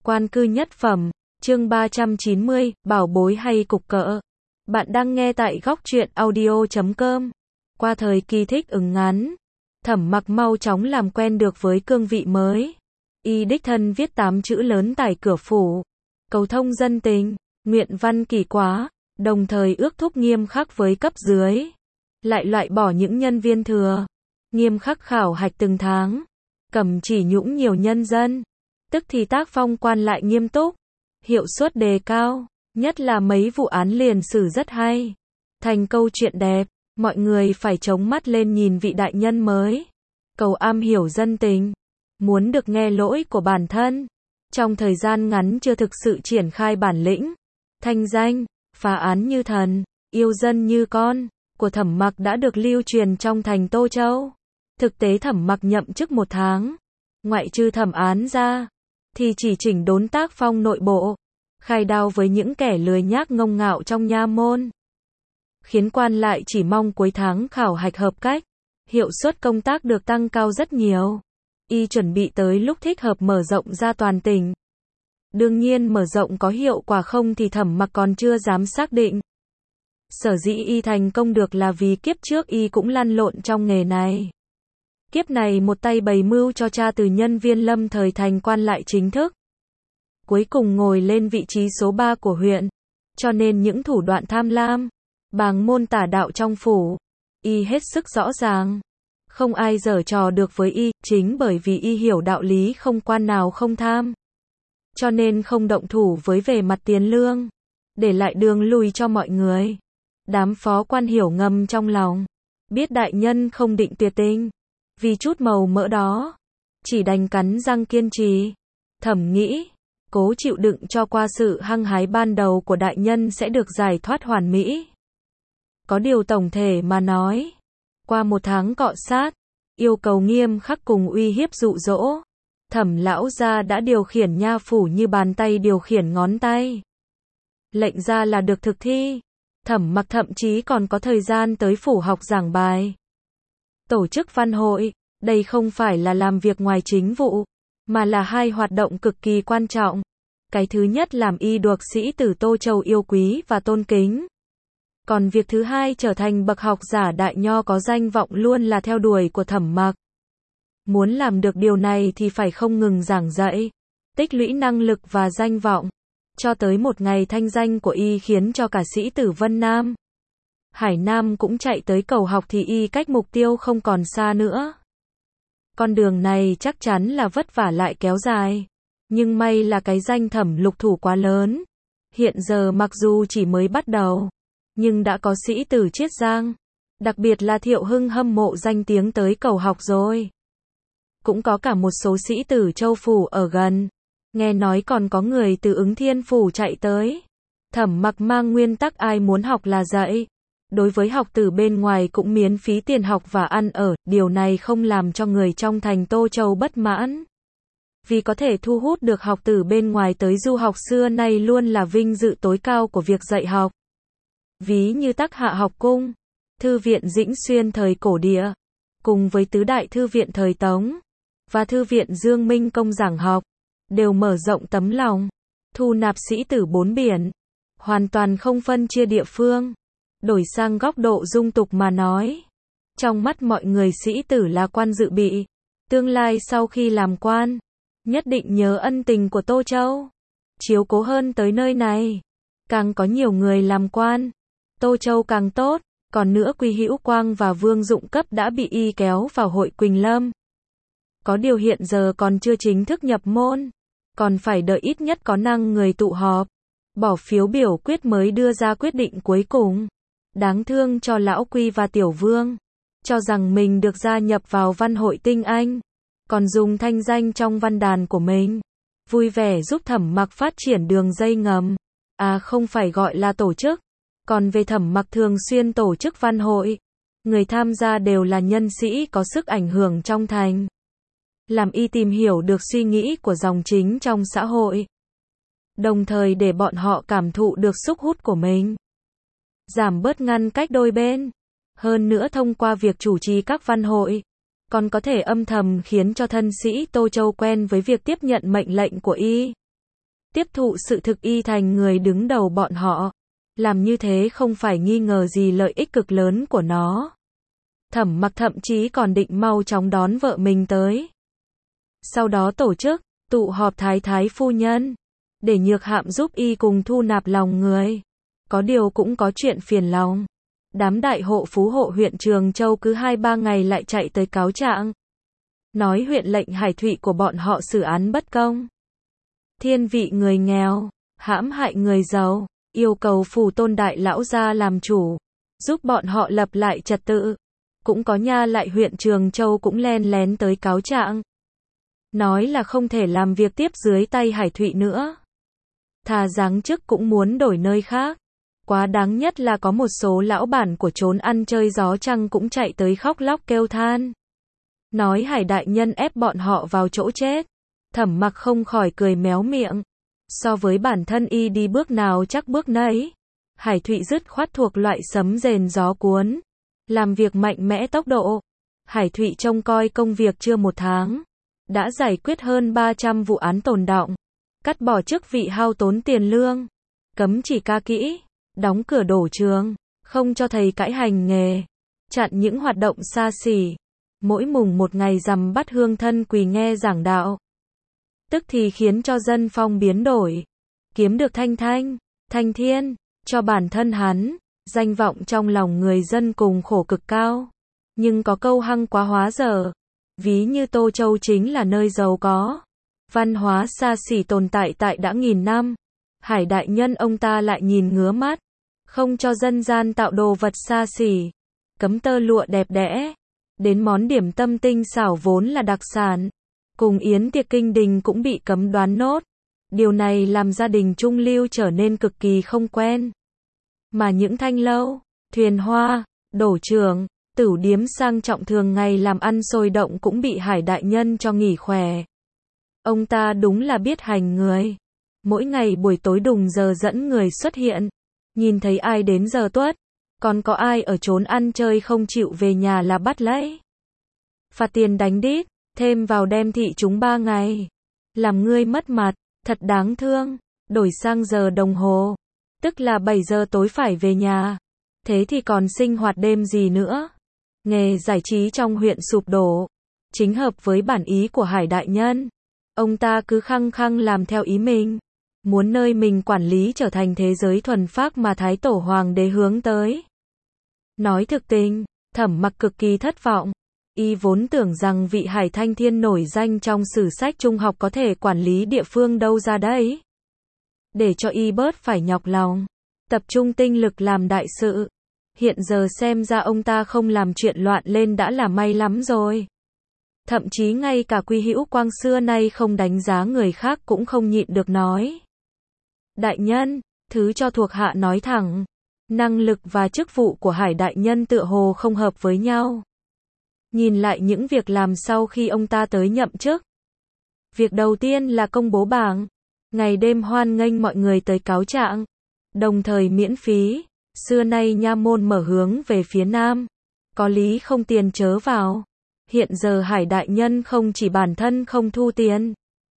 Quan cư nhất phẩm, chương 390, bảo bối hay cục cỡ. Bạn đang nghe tại góc truyện audio.com. Qua thời kỳ thích ứng ngắn, Thẩm Mặc mau chóng làm quen được với cương vị mới. Y đích thân viết 8 chữ lớn tại cửa phủ, cầu thông dân tình, nguyện văn kỳ quá, đồng thời ước thúc nghiêm khắc với cấp dưới. Lại loại bỏ những nhân viên thừa, nghiêm khắc khảo hạch từng tháng, cầm chỉ nhũng nhiều nhân dân. Tức thì tác phong quan lại nghiêm túc, hiệu suất đề cao, nhất là mấy vụ án liền xử rất hay. Thành câu chuyện đẹp, mọi người phải chống mắt lên nhìn vị đại nhân mới. Cầu am hiểu dân tình, muốn được nghe lỗi của bản thân. Trong thời gian ngắn chưa thực sự triển khai bản lĩnh, thanh danh, phá án như thần, yêu dân như con, của Thẩm Mặc đã được lưu truyền trong thành Tô Châu. Thực tế Thẩm Mặc nhậm chức 1 tháng, ngoại trừ thẩm án ra, thì chỉ chỉnh đốn tác phong nội bộ, khai đao với những kẻ lười nhác ngông ngạo trong nha môn. Khiến quan lại chỉ mong cuối tháng khảo hạch hợp cách, hiệu suất công tác được tăng cao rất nhiều. Y chuẩn bị tới lúc thích hợp mở rộng ra toàn tỉnh. Đương nhiên mở rộng có hiệu quả không thì Thẩm Mặc còn chưa dám xác định. Sở dĩ Y thành công được là vì kiếp trước Y cũng lăn lộn trong nghề này. Kiếp này một tay bày mưu cho cha từ nhân viên lâm thời thành quan lại chính thức. Cuối cùng ngồi lên vị trí số 3 của huyện. Cho nên những thủ đoạn tham lam, bàng môn tả đạo trong phủ, Y hết sức rõ ràng. Không ai giở trò được với Y, chính bởi vì Y hiểu đạo lý không quan nào không tham. Cho nên không động thủ với về mặt tiền lương, để lại đường lui cho mọi người. Đám phó quan hiểu ngầm trong lòng, biết đại nhân không định tuyệt tình, vì chút màu mỡ đó, chỉ đành cắn răng kiên trì. Thẩm nghĩ, cố chịu đựng cho qua sự hăng hái ban đầu của đại nhân sẽ được giải thoát hoàn mỹ. Có điều tổng thể mà nói, qua 1 tháng cọ sát, yêu cầu nghiêm khắc cùng uy hiếp dụ dỗ, Thẩm lão gia đã điều khiển nha phủ như bàn tay điều khiển ngón tay. Lệnh ra là được thực thi. Thẩm Mặc thậm chí còn có thời gian tới phủ học giảng bài, tổ chức văn hội. Đây không phải là làm việc ngoài chính vụ, mà là 2 hoạt động cực kỳ quan trọng. Cái thứ nhất làm Y được sĩ tử Tô Châu yêu quý và tôn kính. Còn việc thứ hai trở thành bậc học giả đại nho có danh vọng luôn là theo đuổi của Thẩm Mặc. Muốn làm được điều này thì phải không ngừng giảng dạy, tích lũy năng lực và danh vọng. Cho tới một ngày thanh danh của Y khiến cho cả sĩ tử Vân Nam, Hải Nam cũng chạy tới cầu học thì Y cách mục tiêu không còn xa nữa. Con đường này chắc chắn là vất vả lại kéo dài. Nhưng may là cái danh Thẩm lục thủ quá lớn. Hiện giờ mặc dù chỉ mới bắt đầu, nhưng đã có sĩ tử Chiết Giang, đặc biệt là Thiệu Hưng hâm mộ danh tiếng tới cầu học rồi. Cũng có cả một số sĩ tử Châu phủ ở gần. Nghe nói còn có người từ Ứng Thiên phủ chạy tới. Thẩm Mặc mang nguyên tắc ai muốn học là dạy. Đối với học tử bên ngoài cũng miễn phí tiền học và ăn ở, điều này không làm cho người trong thành Tô Châu bất mãn. Vì có thể thu hút được học tử bên ngoài tới du học xưa nay luôn là vinh dự tối cao của việc dạy học. Ví như Tắc Hạ học cung, Thư viện Dĩnh Xuyên thời cổ địa, cùng với tứ đại thư viện thời Tống, và Thư viện Dương Minh Công giảng học, đều mở rộng tấm lòng, thu nạp sĩ tử 4 biển, hoàn toàn không phân chia địa phương. Đổi sang góc độ dung tục mà nói, trong mắt mọi người sĩ tử là quan dự bị, tương lai sau khi làm quan, nhất định nhớ ân tình của Tô Châu, chiếu cố hơn tới nơi này. Càng có nhiều người làm quan, Tô Châu càng tốt. Còn nữa Quy Hữu Quang và Vương Dụng Cấp đã bị Y kéo vào hội Quỳnh Lâm. Có điều hiện giờ còn chưa chính thức nhập môn, còn phải đợi ít nhất có năng người tụ họp, bỏ phiếu biểu quyết mới đưa ra quyết định cuối cùng. Đáng thương cho Lão Quy và Tiểu Vương, cho rằng mình được gia nhập vào văn hội tinh anh, còn dùng thanh danh trong văn đàn của mình, vui vẻ giúp Thẩm Mặc phát triển đường dây ngầm. À không phải gọi là tổ chức. Còn về Thẩm Mặc thường xuyên tổ chức văn hội, người tham gia đều là nhân sĩ có sức ảnh hưởng trong thành. Làm Y tìm hiểu được suy nghĩ của dòng chính trong xã hội, đồng thời để bọn họ cảm thụ được sức hút của mình, giảm bớt ngăn cách đôi bên. Hơn nữa thông qua việc chủ trì các văn hội, còn có thể âm thầm khiến cho thân sĩ Tô Châu quen với việc tiếp nhận mệnh lệnh của Y. tiếp thụ sự thực y thành người đứng đầu bọn họ. Làm như thế không phải nghi ngờ gì lợi ích cực lớn của nó. Thẩm Mặc thậm chí còn định mau chóng đón vợ mình tới. Sau đó tổ chức, tụ họp thái thái phu nhân, để Nhược Hạm giúp y cùng thu nạp lòng người. Có điều cũng có chuyện phiền lòng. Đám đại hộ phú hộ huyện Trường Châu cứ 2-3 ngày lại chạy tới cáo trạng. Nói huyện lệnh Hải Thụy của bọn họ xử án bất công. Thiên vị người nghèo, hãm hại người giàu, yêu cầu phủ Tôn đại lão gia làm chủ, giúp bọn họ lập lại trật tự. Cũng có nha lại huyện Trường Châu cũng len lén tới cáo trạng. Nói là không thể làm việc tiếp dưới tay Hải Thụy nữa. Thà giáng chức cũng muốn đổi nơi khác. Quá đáng nhất là có một số lão bản của trốn ăn chơi gió trăng cũng chạy tới khóc lóc kêu than. Nói Hải đại nhân ép bọn họ vào chỗ chết. Thẩm Mặc không khỏi cười méo miệng. So với bản thân y đi bước nào chắc bước nấy. Hải Thụy dứt khoát thuộc loại sấm rền gió cuốn. Làm việc mạnh mẽ tốc độ. Hải Thụy trông coi công việc chưa 1 tháng. Đã giải quyết hơn 300 vụ án tồn đọng. Cắt bỏ chức vị hao tốn tiền lương. Cấm chỉ ca kỹ. Đóng cửa đổ trường. Không cho thầy cãi hành nghề. Chặn những hoạt động xa xỉ. Mỗi mùng 1 ngày rằm bắt hương thân quỳ nghe giảng đạo. Tức thì khiến cho dân phong biến đổi. Kiếm được thanh thiên. Cho bản thân hắn. Danh vọng trong lòng người dân cùng khổ cực cao. Nhưng có câu hăng quá hóa dở. Ví như Tô Châu chính là nơi giàu có. Văn hóa xa xỉ tồn tại đã nghìn năm. Hải đại nhân ông ta lại nhìn ngứa mắt. Không cho dân gian tạo đồ vật xa xỉ. Cấm tơ lụa đẹp đẽ. Đến món điểm tâm tinh xảo vốn là đặc sản. Cùng yến tiệc kinh đình cũng bị cấm đoán nốt. Điều này làm gia đình trung lưu trở nên cực kỳ không quen. Mà những thanh lâu, thuyền hoa, đổ trường, tửu điếm sang trọng thường ngày làm ăn sôi động cũng bị Hải đại nhân cho nghỉ khỏe. Ông ta đúng là biết hành người. Mỗi ngày buổi tối đùng giờ dẫn người xuất hiện. Nhìn thấy ai đến giờ tuất. Còn có ai ở trốn ăn chơi không chịu về nhà là bắt lấy. Phạt tiền đánh đít. Thêm vào đem thị chúng 3 ngày. Làm ngươi mất mặt. Thật đáng thương. Đổi sang giờ đồng hồ. Tức là 7 giờ tối phải về nhà. Thế thì còn sinh hoạt đêm gì nữa. Nghề giải trí trong huyện sụp đổ. Chính hợp với bản ý của Hải đại nhân. Ông ta cứ khăng khăng làm theo ý mình. Muốn nơi mình quản lý trở thành thế giới thuần phác mà Thái Tổ Hoàng đế hướng tới. Nói thực tình, Thẩm Mặc cực kỳ thất vọng. Y vốn tưởng rằng vị Hải Thanh Thiên nổi danh trong sử sách trung học có thể quản lý địa phương đâu ra đấy. Để cho y bớt phải nhọc lòng. Tập trung tinh lực làm đại sự. Hiện giờ xem ra ông ta không làm chuyện loạn lên đã là may lắm rồi. Thậm chí ngay cả Quy Hữu Quang xưa nay không đánh giá người khác cũng không nhịn được nói. Đại nhân, thứ cho thuộc hạ nói thẳng. Năng lực và chức vụ của Hải đại nhân tựa hồ không hợp với nhau. Nhìn lại những việc làm sau khi ông ta tới nhậm chức. Việc đầu tiên là công bố bảng. Ngày đêm hoan nghênh mọi người tới cáo trạng. Đồng thời miễn phí. Xưa nay nha môn mở hướng về phía nam. Có lý không tiền chớ vào. Hiện giờ Hải đại nhân không chỉ bản thân không thu tiền.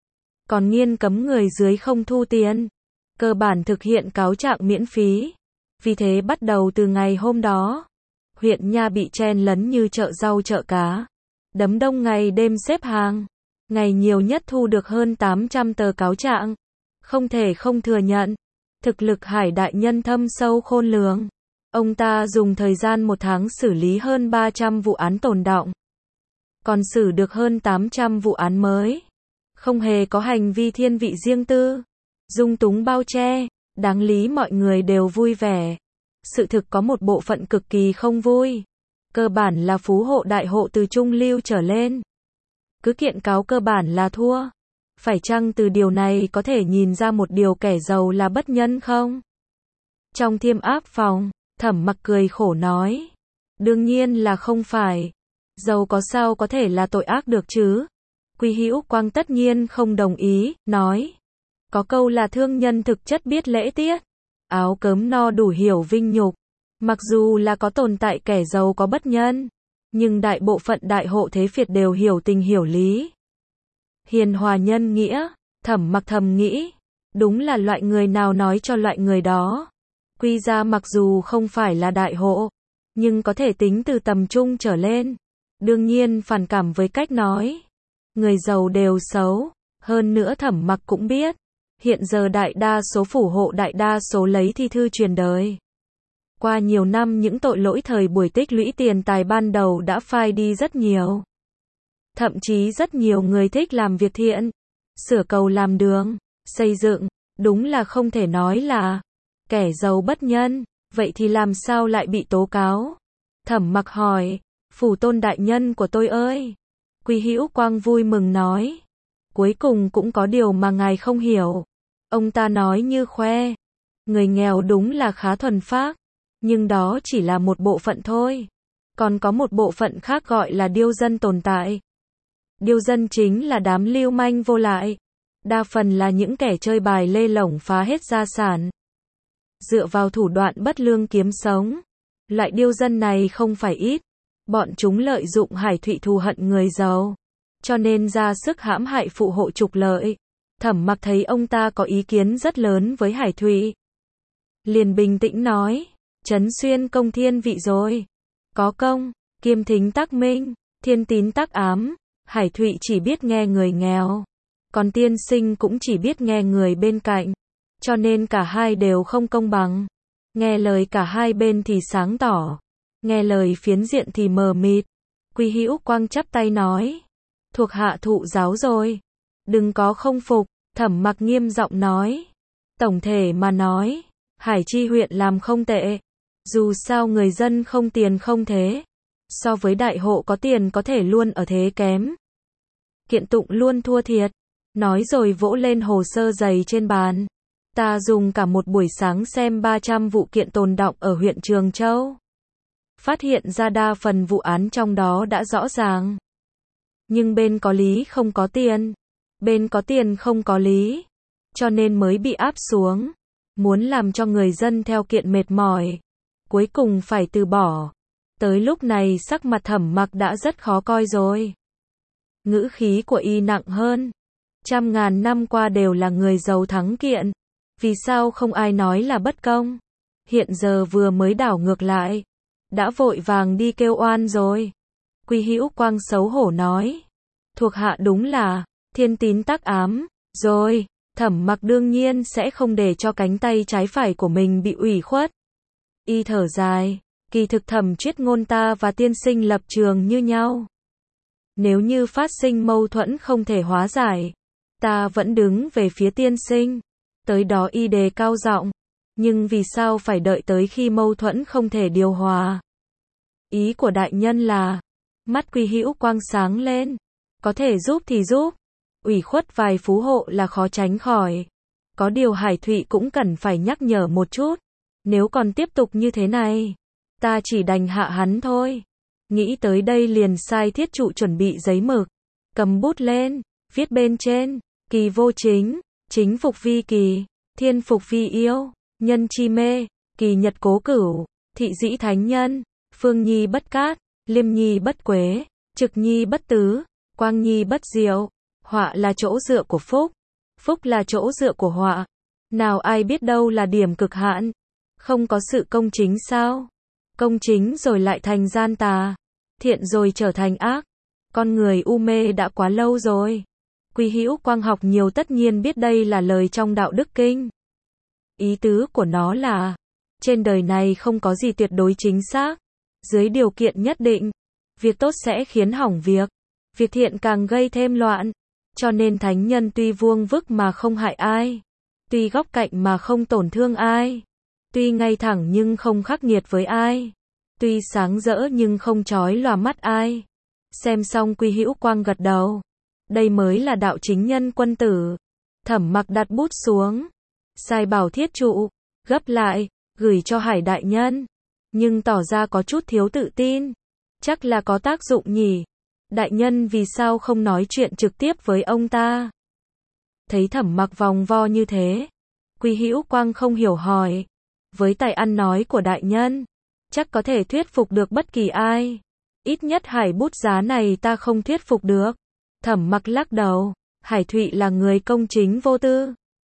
Còn nghiêm cấm người dưới không thu tiền. Cơ bản thực hiện cáo trạng miễn phí. Vì thế bắt đầu từ ngày hôm đó. Huyện nha bị chen lấn như chợ rau chợ cá. Đấm đông ngày đêm xếp hàng. Ngày nhiều nhất thu được hơn 800 tờ cáo trạng. Không thể không thừa nhận. Thực lực Hải đại nhân thâm sâu khôn lường. Ông ta dùng thời gian 1 tháng xử lý hơn 300 vụ án tồn đọng. Còn xử được hơn 800 vụ án mới. Không hề có hành vi thiên vị riêng tư. Dung túng bao che. Đáng lý mọi người đều vui vẻ. Sự thực có một bộ phận cực kỳ không vui. Cơ bản là phú hộ đại hộ từ trung lưu trở lên. Cứ kiện cáo cơ bản là thua. Phải chăng từ điều này có thể nhìn ra một điều kẻ giàu là bất nhân không? Trong Thiêm Áp phòng, Thẩm Mặc cười khổ nói. Đương nhiên là không phải. Giàu có sao có thể là tội ác được chứ? Quy Hữu Quang tất nhiên không đồng ý, nói. Có câu là thương nhân thực chất biết lễ tiết. Áo cớm no đủ hiểu vinh nhục. Mặc dù là có tồn tại kẻ giàu có bất nhân. Nhưng đại bộ phận đại hộ thế phiệt đều hiểu tình hiểu lý. Hiền hòa nhân nghĩa, Thẩm Mặc thầm nghĩ. Đúng là loại người nào nói cho loại người đó. Quy ra mặc dù không phải là đại hộ, nhưng có thể tính từ tầm trung trở lên. Đương nhiên phản cảm với cách nói. Người giàu đều xấu. Hơn nữa Thẩm Mặc cũng biết. Hiện giờ đại đa số phủ hộ đại đa số lấy thi thư truyền đời. Qua nhiều năm những tội lỗi thời buổi tích lũy tiền tài ban đầu đã phai đi rất nhiều. Thậm chí rất nhiều người thích làm việc thiện. Sửa cầu làm đường, xây dựng. Đúng là không thể nói là kẻ giàu bất nhân. Vậy thì làm sao lại bị tố cáo? Thẩm Mặc hỏi. Phủ tôn đại nhân của tôi ơi. Quy Hữu Quang vui mừng nói. Cuối cùng cũng có điều mà ngài không hiểu. Ông ta nói như khoe. Người nghèo đúng là khá thuần phác. Nhưng đó chỉ là một bộ phận thôi. Còn có một bộ phận khác gọi là điêu dân tồn tại. Điêu dân chính là đám lưu manh vô lại. Đa phần là những kẻ chơi bài lê lổng phá hết gia sản. Dựa vào thủ đoạn bất lương kiếm sống. Loại điêu dân này không phải ít. Bọn chúng lợi dụng Hải Thụy thù hận người giàu. Cho nên ra sức hãm hại phụ hộ trục lợi. Thẩm Mặc thấy ông ta có ý kiến rất lớn với Hải Thụy. Liền bình tĩnh nói. Trấn xuyên công thiên vị rồi. Có công, kiêm thính tác minh, thiên tín tác ám. Hải Thụy chỉ biết nghe người nghèo. Còn tiên sinh cũng chỉ biết nghe người bên cạnh. Cho nên cả hai đều không công bằng. Nghe lời cả hai bên thì sáng tỏ. Nghe lời phiến diện thì mờ mịt. Quy Hữu Quang chắp tay nói. Thuộc hạ thụ giáo rồi. Đừng có không phục. Thẩm Mặc nghiêm giọng nói. Tổng thể mà nói. Hải Chi huyện làm không tệ. Dù sao người dân không tiền không thế. So với đại hộ có tiền có thể luôn ở thế kém. Kiện tụng luôn thua thiệt. Nói rồi vỗ lên hồ sơ dày trên bàn. Ta dùng cả một buổi sáng xem 300 vụ kiện tồn đọng ở huyện Trường Châu. Phát hiện ra đa phần vụ án trong đó đã rõ ràng. Nhưng bên có lý không có tiền. Bên có tiền không có lý. Cho nên mới bị áp xuống. Muốn làm cho người dân theo kiện mệt mỏi. Cuối cùng phải từ bỏ. Tới lúc này sắc mặt Thẩm Mặc đã rất khó coi rồi. Ngữ khí của y nặng hơn. Trăm ngàn năm qua đều là người giàu thắng kiện. Vì sao không ai nói là bất công? Hiện giờ vừa mới đảo ngược lại. Đã vội vàng đi kêu oan rồi. Quy Hữu Quang xấu hổ nói. Thuộc hạ đúng là thiên tín tác ám. Rồi, Thẩm Mặc đương nhiên sẽ không để cho cánh tay trái phải của mình bị ủy khuất. Y thở dài. Kỳ thực Thẩm Triết Ngôn ta và tiên sinh lập trường như nhau. Nếu như phát sinh mâu thuẫn không thể hóa giải. Ta vẫn đứng về phía tiên sinh. Tới đó y đề cao giọng. Nhưng vì sao phải đợi tới khi mâu thuẫn không thể điều hòa? Ý của đại nhân là. Mắt Quy Hữu Quang sáng lên. Có thể giúp thì giúp. Ủy khuất vài phú hộ là khó tránh khỏi. Có điều Hải Thụy cũng cần phải nhắc nhở một chút. Nếu còn tiếp tục như thế này. Ta chỉ đành hạ hắn thôi. Nghĩ tới đây liền sai thiết trụ chuẩn bị giấy mực. Cầm bút lên. Viết bên trên. Kỳ vô chính. Chính phục vi kỳ. Thiên phục vi yêu. Nhân chi mê. Kỳ nhật cố cửu. Thị dĩ thánh nhân. Phương nhi bất cát. Liêm nhi bất quế. Trực nhi bất tứ. Quang nhi bất diệu. Họa là chỗ dựa của phúc. Phúc là chỗ dựa của họa. Nào ai biết đâu là điểm cực hạn. Không có sự công chính sao? Công chính rồi lại thành gian tà. Thiện rồi trở thành ác. Con người u mê đã quá lâu rồi. Quy Hữu Quang học nhiều tất nhiên biết đây là lời trong đạo đức kinh. Ý tứ của nó là. Trên đời này không có gì tuyệt đối chính xác. Dưới điều kiện nhất định. Việc tốt sẽ khiến hỏng việc. Việc thiện càng gây thêm loạn. Cho nên thánh nhân tuy vuông vức mà không hại ai. Tuy góc cạnh mà không tổn thương ai. Tuy ngay thẳng nhưng không khắc nghiệt với ai. Tuy sáng rỡ nhưng không chói lòa mắt ai. Xem xong Quy Hữu Quang gật đầu. Đây mới là đạo chính nhân quân tử. Thẩm Mặc đặt bút xuống. Sai bảo thiết trụ. Gấp lại. Gửi cho Hải đại nhân. Nhưng tỏ ra có chút thiếu tự tin. Chắc là có tác dụng nhỉ. Đại nhân vì sao không nói chuyện trực tiếp với ông ta? Thấy Thẩm Mặc vòng vo như thế. Quy Hữu Quang không hiểu hỏi. Với tài ăn nói của đại nhân. Chắc có thể thuyết phục được bất kỳ ai. Ít nhất Hải bút giá này ta không thuyết phục được. Thẩm Mặc lắc đầu. Hải Thụy là người công chính vô tư.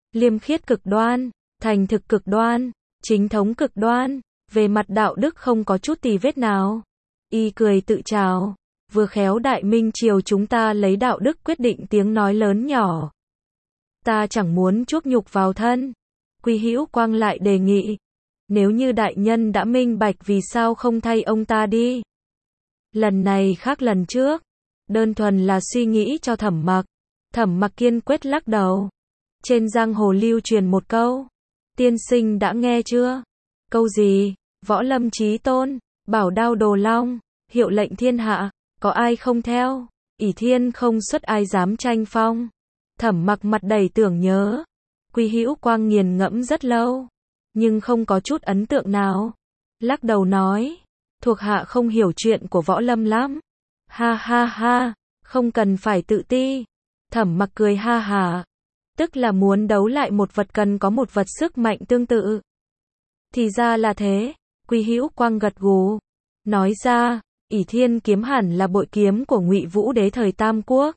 liêm khiết cực đoan, thành thực cực đoan, chính thống cực đoan, về mặt đạo đức không có chút tì vết nào. Y cười tự chào, vừa khéo Đại Minh Triều chúng ta lấy đạo đức quyết định tiếng nói lớn nhỏ. Ta chẳng muốn chuốc nhục vào thân. Quý Hữu Quang lại đề nghị, nếu như đại nhân đã minh bạch vì sao không thay ông ta đi. Lần này khác lần trước, đơn thuần là suy nghĩ cho Thẩm Mặc. Thẩm Mặc kiên quyết lắc đầu. Trên giang hồ lưu truyền một câu, tiên sinh đã nghe chưa? Câu gì? Võ lâm chí tôn, bảo đao đồ long, hiệu lệnh thiên hạ, có ai không theo? ỷ thiên không xuất ai dám tranh phong. Thẩm Mặc mặt đầy tưởng nhớ. Quý Hữu Quang nghiền ngẫm rất lâu, nhưng không có chút ấn tượng nào. Lắc đầu nói, thuộc hạ không hiểu chuyện của võ lâm lắm. Ha ha ha, không cần phải tự ti. Thẩm Mặc cười ha hả, tức là muốn đấu lại một vật cần có một vật sức mạnh tương tự. Thì ra là thế. Quý Hữu Quang gật gù, nói ra, ỷ thiên kiếm hẳn là bội kiếm của Ngụy Vũ Đế thời Tam Quốc.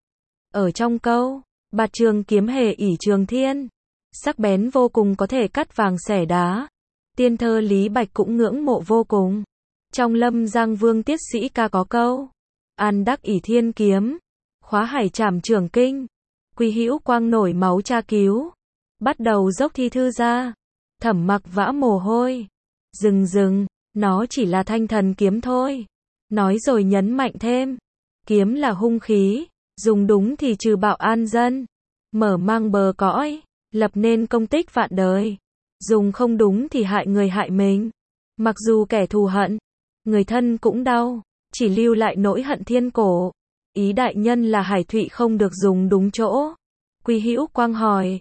Ở trong câu, bạt trường kiếm hề ỷ trường thiên, sắc bén vô cùng có thể cắt vàng xẻ đá. Tiên thơ Lý Bạch cũng ngưỡng mộ vô cùng. Trong Lâm Giang Vương Tiết Sĩ ca có câu, an đắc ỷ thiên kiếm, khóa hải trảm trường kinh. Quý Hữu Quang nổi máu tra cứu, bắt đầu dốc thi thư ra. Thẩm Mặc vã mồ hôi. Dừng, nó chỉ là thanh thần kiếm thôi. Nói rồi nhấn mạnh thêm, kiếm là hung khí, dùng đúng thì trừ bạo an dân, mở mang bờ cõi, lập nên công tích vạn đời. Dùng không đúng thì hại người hại mình. Mặc dù kẻ thù hận, người thân cũng đau, chỉ lưu lại nỗi hận thiên cổ. Ý đại nhân là Hải Thụy không được dùng đúng chỗ. Quý Hữu Quang hỏi,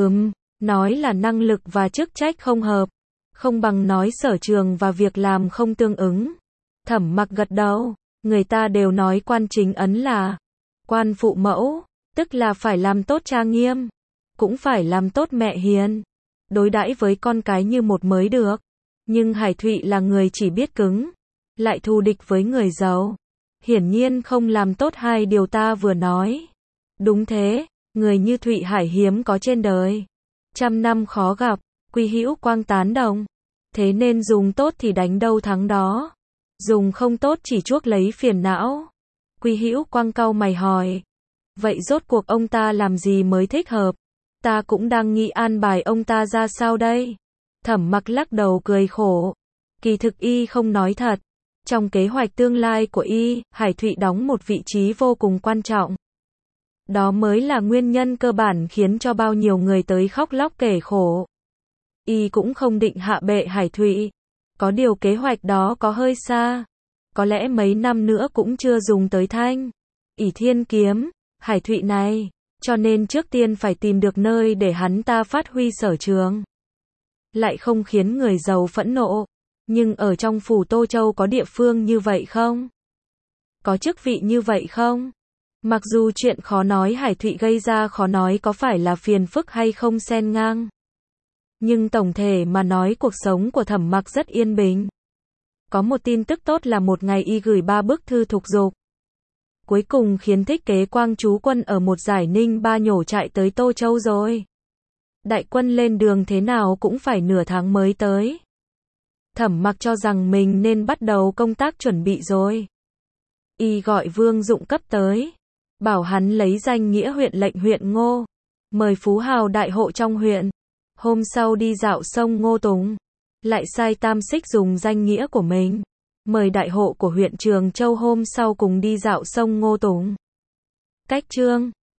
nói là năng lực và chức trách không hợp, không bằng nói sở trường và việc làm không tương ứng. Thẩm Mặc gật đầu, người ta đều nói quan chính ấn là quan phụ mẫu, tức là phải làm tốt cha nghiêm, cũng phải làm tốt mẹ hiền, đối đãi với con cái như một mới được. Nhưng Hải Thụy là người chỉ biết cứng, lại thù địch với người giàu, hiển nhiên không làm tốt hai điều ta vừa nói. Đúng thế, người như Thụy Hải hiếm có trên đời, trăm năm khó gặp. Quý Hữu Quang tán đồng, thế nên dùng tốt thì đánh đâu thắng đó, dùng không tốt chỉ chuốc lấy phiền não. Quý Hữu Quang cau mày hỏi, vậy rốt cuộc ông ta làm gì mới thích hợp? Ta cũng đang nghĩ an bài ông ta ra sao đây? Thẩm Mặc lắc đầu cười khổ, kỳ thực y không nói thật. Trong kế hoạch tương lai của y, Hải Thụy đóng một vị trí vô cùng quan trọng. Đó mới là nguyên nhân cơ bản khiến cho bao nhiêu người tới khóc lóc kể khổ. Y cũng không định hạ bệ Hải Thụy. Có điều kế hoạch đó có hơi xa. Có lẽ mấy năm nữa cũng chưa dùng tới thanh ỷ thiên kiếm, Hải Thụy này. Cho nên trước tiên phải tìm được nơi để hắn ta phát huy sở trường. Lại không khiến người giàu phẫn nộ. Nhưng ở trong phủ Tô Châu có địa phương như vậy không? Có chức vị như vậy không? Mặc dù chuyện khó nói Hải Thụy gây ra khó nói có phải là phiền phức hay không xen ngang. Nhưng tổng thể mà nói cuộc sống của Thẩm Mặc rất yên bình. Có một tin tức tốt là một ngày y gửi 3 bức thư thục giục. Cuối cùng khiến thích kế Quang chú quân ở một giải Ninh Ba nhổ chạy tới Tô Châu rồi. Đại quân lên đường thế nào cũng phải nửa tháng mới tới. Thẩm Mặc cho rằng mình nên bắt đầu công tác chuẩn bị rồi. Y gọi Vương Dụng cấp tới, bảo hắn lấy danh nghĩa huyện lệnh huyện Ngô, mời phú hào đại hộ trong huyện. Hôm sau đi dạo sông Ngô Tùng, lại sai Tam Xích dùng danh nghĩa của mình, mời đại hộ của huyện Trường Châu hôm sau cùng đi dạo sông Ngô Tùng. Cách chương